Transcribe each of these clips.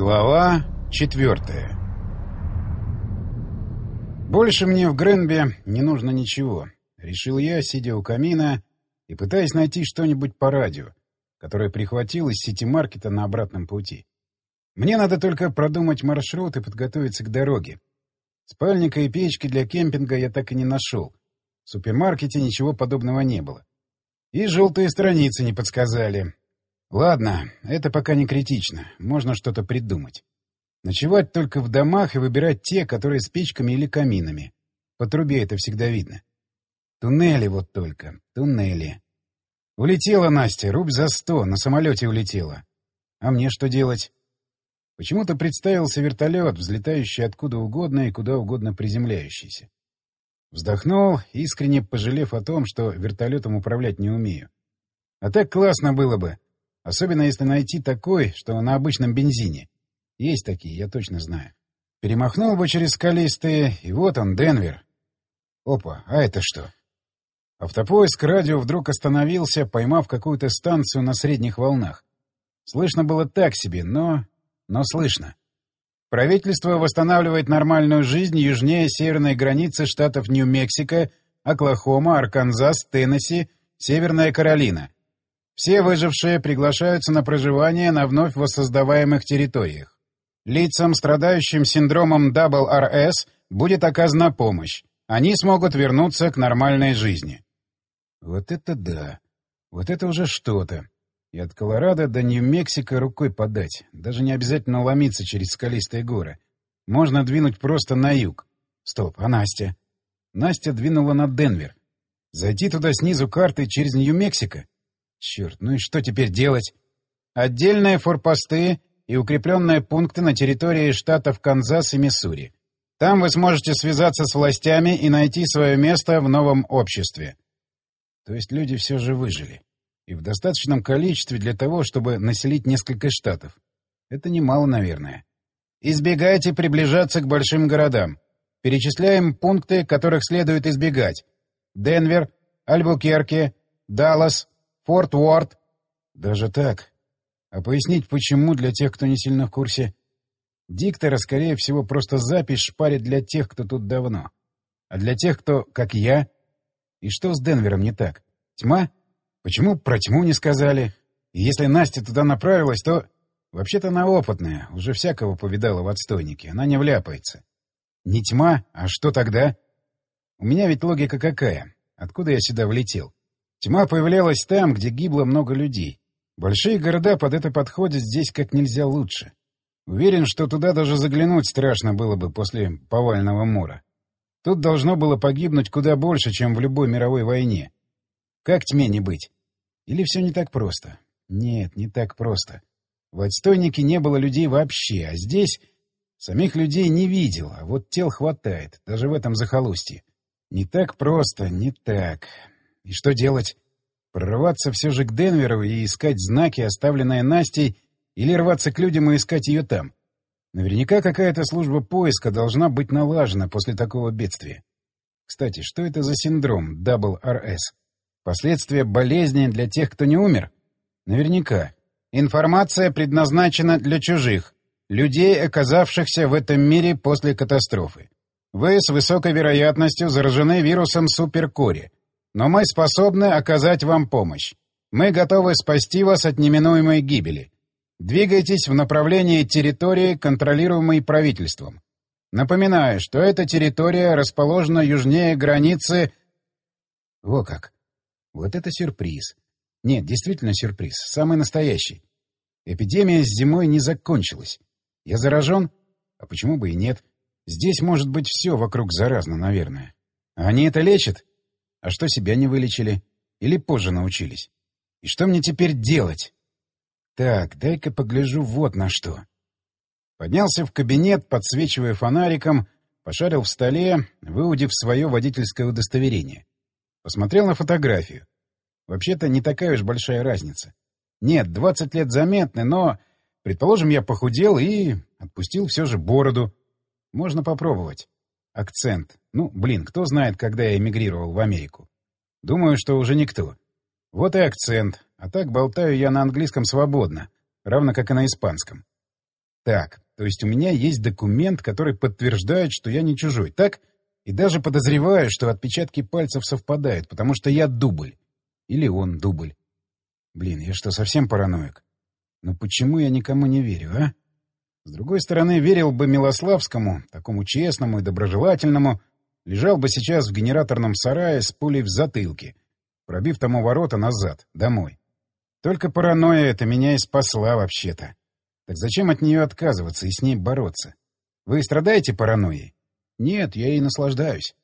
Глава 4. Больше мне в Гренби не нужно ничего, решил я, сидя у камина и пытаясь найти что-нибудь по радио, которое прихватил из сити-маркета на обратном пути. Мне надо только продумать маршрут и подготовиться к дороге. Спальника и печки для кемпинга я так и не нашел. В супермаркете ничего подобного не было. И желтые страницы не подсказали. Ладно, это пока не критично. Можно что-то придумать. Ночевать только в домах и выбирать те, которые с печками или каминами. По трубе это всегда видно. Туннели вот только. Туннели. Улетела Настя, рубь за 100, на самолете улетела. А мне что делать? Почему-то представился вертолет, взлетающий откуда угодно и куда угодно приземляющийся. Вздохнул, искренне пожалев о том, что вертолетом управлять не умею. А так классно было бы. Особенно если найти такой, что на обычном бензине. Есть такие, я точно знаю. Перемахнул бы через скалистые, и вот он, Денвер. Опа, а это что? Автопоиск радио вдруг остановился, поймав какую-то станцию на средних волнах. Слышно было так себе, но слышно. Правительство восстанавливает нормальную жизнь южнее северной границы штатов Нью-Мексико, Оклахома, Арканзас, Теннесси, Северная Каролина. Все выжившие приглашаются на проживание на вновь воссоздаваемых территориях. Лицам, страдающим синдромом WRS, будет оказана помощь. Они смогут вернуться к нормальной жизни. Вот это да! Вот это уже что-то. И от Колорадо до Нью-Мексико рукой подать. Даже не обязательно ломиться через скалистые горы. Можно двинуть просто на юг. Стоп, а Настя? Настя двинула на Денвер. Зайти туда снизу карты через Нью-Мексико? Черт, ну и что теперь делать? Отдельные форпосты и укрепленные пункты на территории штатов Канзас и Миссури. Там вы сможете связаться с властями и найти свое место в новом обществе. То есть люди все же выжили. И в достаточном количестве для того, чтобы населить несколько штатов. Это немало, наверное. Избегайте приближаться к большим городам. Перечисляем пункты, которых следует избегать. Денвер, Альбукерке, Даллас, Форт Уорт. Даже так? А пояснить, почему, для тех, кто не сильно в курсе? Диктора, скорее всего, просто запись шпарит для тех, кто тут давно. А для тех, кто, как я... И что с Денвером не так? Тьма? Почему про тьму не сказали? И если Настя туда направилась, то... Вообще-то она опытная, уже всякого повидала в отстойнике, она не вляпается. Не тьма, а что тогда? У меня ведь логика какая? Откуда я сюда влетел? Тьма появлялась там, где гибло много людей. Большие города под это подходят здесь как нельзя лучше. Уверен, что туда даже заглянуть страшно было бы после повального мора. Тут должно было погибнуть куда больше, чем в любой мировой войне. Как тьме не быть? Или все не так просто? Нет, не так просто. В отстойнике не было людей вообще, а здесь самих людей не видел, а вот тел хватает, даже в этом захолустье. Не так просто, не так. И что делать? Прорываться все же к Денверу и искать знаки, оставленные Настей, или рваться к людям и искать ее там? Наверняка какая-то служба поиска должна быть налажена после такого бедствия. Кстати, что это за синдром WRS? Последствия болезни для тех, кто не умер? Наверняка. Информация предназначена для чужих, людей, оказавшихся в этом мире после катастрофы. Вы с высокой вероятностью заражены вирусом суперкори. Но мы способны оказать вам помощь. Мы готовы спасти вас от неминуемой гибели. Двигайтесь в направлении территории, контролируемой правительством. Напоминаю, что эта территория расположена южнее границы... Во как! Вот это сюрприз. Нет, действительно сюрприз. Самый настоящий. Эпидемия с зимой не закончилась. Я заражен? А почему бы и нет? Здесь может быть все вокруг заразно, наверное. А они это лечат? А что себя не вылечили? Или позже научились? И что мне теперь делать? Так, дай-ка погляжу вот на что. Поднялся в кабинет, подсвечивая фонариком, пошарил в столе, выудив свое водительское удостоверение. Посмотрел на фотографию. Вообще-то не такая уж большая разница. Нет, 20 лет заметны, но, предположим, я похудел и отпустил все же бороду. Можно попробовать. Акцент. Ну, блин, кто знает, когда я эмигрировал в Америку. Думаю, что уже никто. Вот и акцент. А так болтаю я на английском свободно, равно как и на испанском. Так, то есть у меня есть документ, который подтверждает, что я не чужой, так? И даже подозреваю, что отпечатки пальцев совпадают, потому что я дубль. Или он дубль. Блин, я что, совсем параноик? Но почему я никому не верю, а? С другой стороны, верил бы Милославскому, такому честному и доброжелательному, лежал бы сейчас в генераторном сарае с пулей в затылке, пробив тому ворота назад, домой. Только паранойя это меня и спасла вообще-то. Так зачем от нее отказываться и с ней бороться? Вы страдаете паранойей? Нет, я ей наслаждаюсь.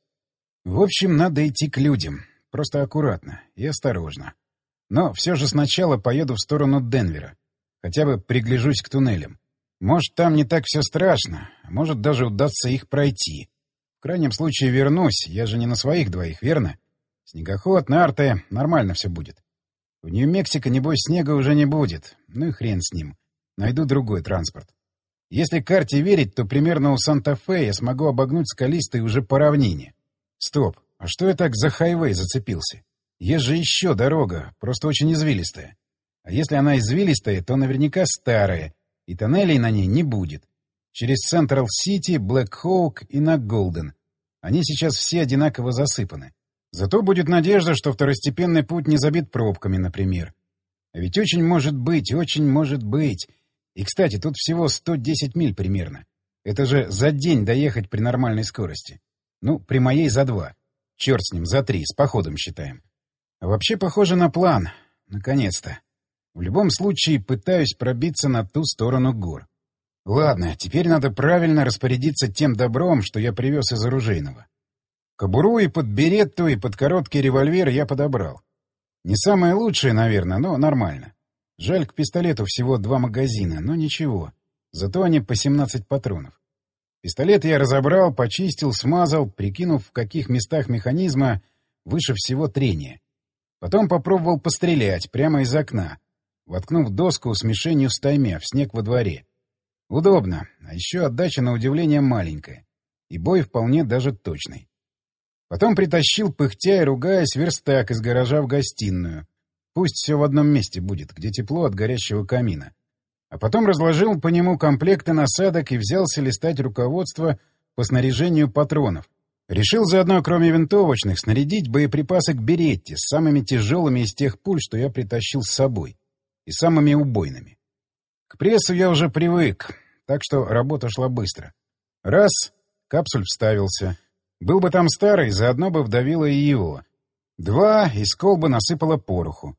В общем, надо идти к людям. Просто аккуратно и осторожно. Но все же сначала поеду в сторону Денвера. Хотя бы пригляжусь к туннелям. Может, там не так все страшно, а может, даже удастся их пройти. В крайнем случае вернусь, я же не на своих двоих, верно? Снегоход, нарты, нормально все будет. В Нью-Мексико, небось, снега уже не будет. Ну и хрен с ним. Найду другой транспорт. Если карте верить, то примерно у Санта-Фе я смогу обогнуть скалистые уже по равнине. Стоп, а что я так за хайвей зацепился? Есть же еще дорога, просто очень извилистая. А если она извилистая, то наверняка старая, и тоннелей на ней не будет. Через Централ-Сити, Блэк-Хоук и на Голден. Они сейчас все одинаково засыпаны. Зато будет надежда, что второстепенный путь не забит пробками, например. А ведь очень может быть, очень может быть. И, кстати, тут всего 110 миль примерно. Это же за день доехать при нормальной скорости. Ну, при моей за 2. Черт с ним, за 3, с походом считаем. А вообще похоже на план. Наконец-то. В любом случае, пытаюсь пробиться на ту сторону гор. Ладно, теперь надо правильно распорядиться тем добром, что я привез из оружейного. Кобуру и под беретту, и под короткий револьвер я подобрал. Не самое лучшее, наверное, но нормально. Жаль, к пистолету всего 2 магазина, но ничего. Зато они по 17 патронов. Пистолет я разобрал, почистил, смазал, прикинув, в каких местах механизма выше всего трения. Потом попробовал пострелять прямо из окна, воткнув доску с мишенью стаймя в снег во дворе. Удобно, а еще отдача на удивление маленькая. И бой вполне даже точный. Потом притащил, пыхтя и ругаясь, верстак из гаража в гостиную. Пусть все в одном месте будет, где тепло от горящего камина. А потом разложил по нему комплекты насадок и взялся листать руководство по снаряжению патронов. Решил заодно, кроме винтовочных, снарядить боеприпасы к беретте с самыми тяжелыми из тех пуль, что я притащил с собой, и самыми убойными. К прессу я уже привык, так что работа шла быстро. Раз — капсуль вставился. Был бы там старый, заодно бы вдавило и его. 2 — из колбы насыпала пороху.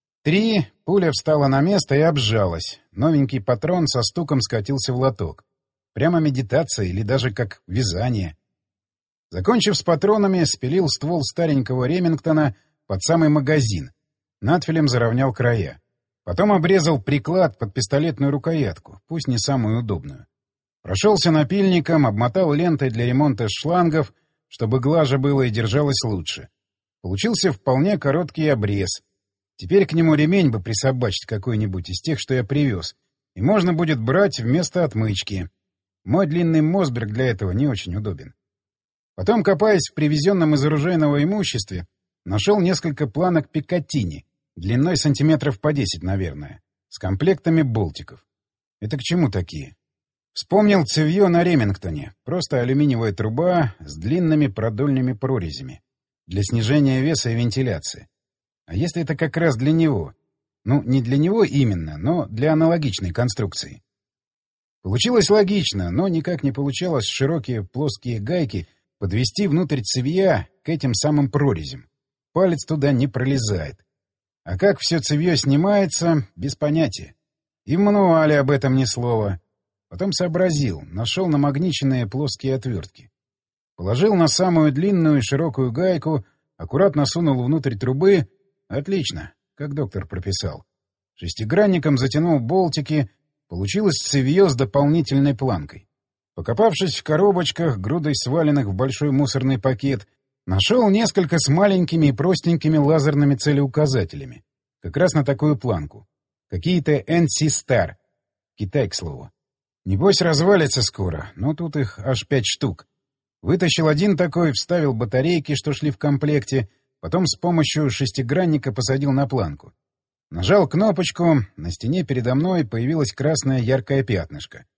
3 — пуля встала на место и обжалась. Новенький патрон со стуком скатился в лоток. Прямо медитация или даже как вязание. Закончив с патронами, спилил ствол старенького Ремингтона под самый магазин. Надфилем заровнял края. Потом обрезал приклад под пистолетную рукоятку, пусть не самую удобную. Прошелся напильником, обмотал лентой для ремонта шлангов, чтобы глаже было и держалось лучше. Получился вполне короткий обрез. Теперь к нему ремень бы присобачить какой-нибудь из тех, что я привез, и можно будет брать вместо отмычки. Мой длинный Мосберг для этого не очень удобен. Потом, копаясь в привезенном из оружейного имуществе, нашел несколько планок Пикаттини, длиной сантиметров по 10, наверное, с комплектами болтиков. Это к чему такие? Вспомнил цевьё на Ремингтоне. Просто алюминиевая труба с длинными продольными прорезями. Для снижения веса и вентиляции. А если это как раз для него? Ну, не для него именно, но для аналогичной конструкции. Получилось логично, но никак не получалось широкие плоские гайки подвести внутрь цевья к этим самым прорезям. Палец туда не пролезает. А как все цевьё снимается, без понятия. И в мануале об этом ни слова. Потом сообразил, нашел намагниченные плоские отвертки. Положил на самую длинную и широкую гайку, аккуратно сунул внутрь трубы. Отлично, как доктор прописал. Шестигранником затянул болтики. Получилось цевьё с дополнительной планкой. Покопавшись в коробочках, грудой сваленных в большой мусорный пакет, нашел несколько с маленькими и простенькими лазерными целеуказателями. Как раз на такую планку. Какие-то NC Star. Китай, к слову. Небось, развалится скоро, но тут их аж 5 штук. Вытащил один такой, вставил батарейки, что шли в комплекте, потом с помощью шестигранника посадил на планку. Нажал кнопочку, на стене передо мной появилось красное яркое пятнышко.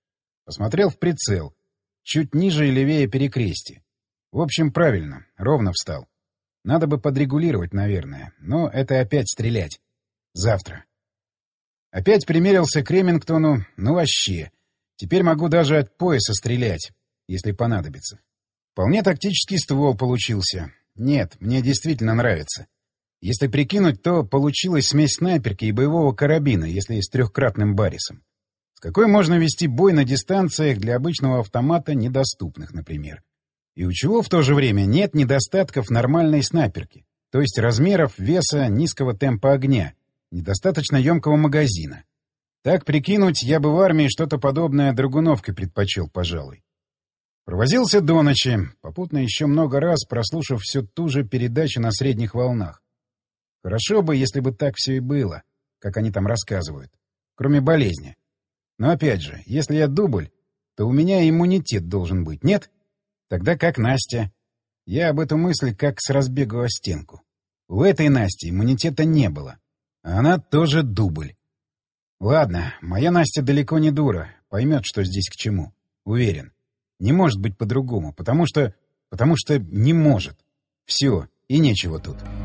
Посмотрел в прицел. Чуть ниже и левее перекрестия. В общем, правильно, ровно встал. Надо бы подрегулировать, наверное, но это опять стрелять. Завтра. Опять примерился к Ремингтону, ну вообще. Теперь могу даже от пояса стрелять, если понадобится. Вполне тактический ствол получился. Нет, мне действительно нравится. Если прикинуть, то получилась смесь снайперки и боевого карабина, если с трехкратным барисом. С какой можно вести бой на дистанциях для обычного автомата, недоступных, например. И у чего в то же время нет недостатков нормальной снайперки, то есть размеров, веса, низкого темпа огня, недостаточно емкого магазина. Так прикинуть, я бы в армии что-то подобное драгуновке предпочел, пожалуй. Провозился до ночи, попутно еще много раз прослушав всю ту же передачу на средних волнах. Хорошо бы, если бы так все и было, как они там рассказывают, кроме болезни. Но опять же, если я дубль, то у меня иммунитет должен быть, нет? Тогда как Настя. Я об эту мысль как с разбегу о стенку. У этой Насти иммунитета не было. А она тоже дубль. Ладно, моя Настя далеко не дура, поймет, что здесь к чему. Уверен. Не может быть по-другому, потому что не может. Все, и нечего тут.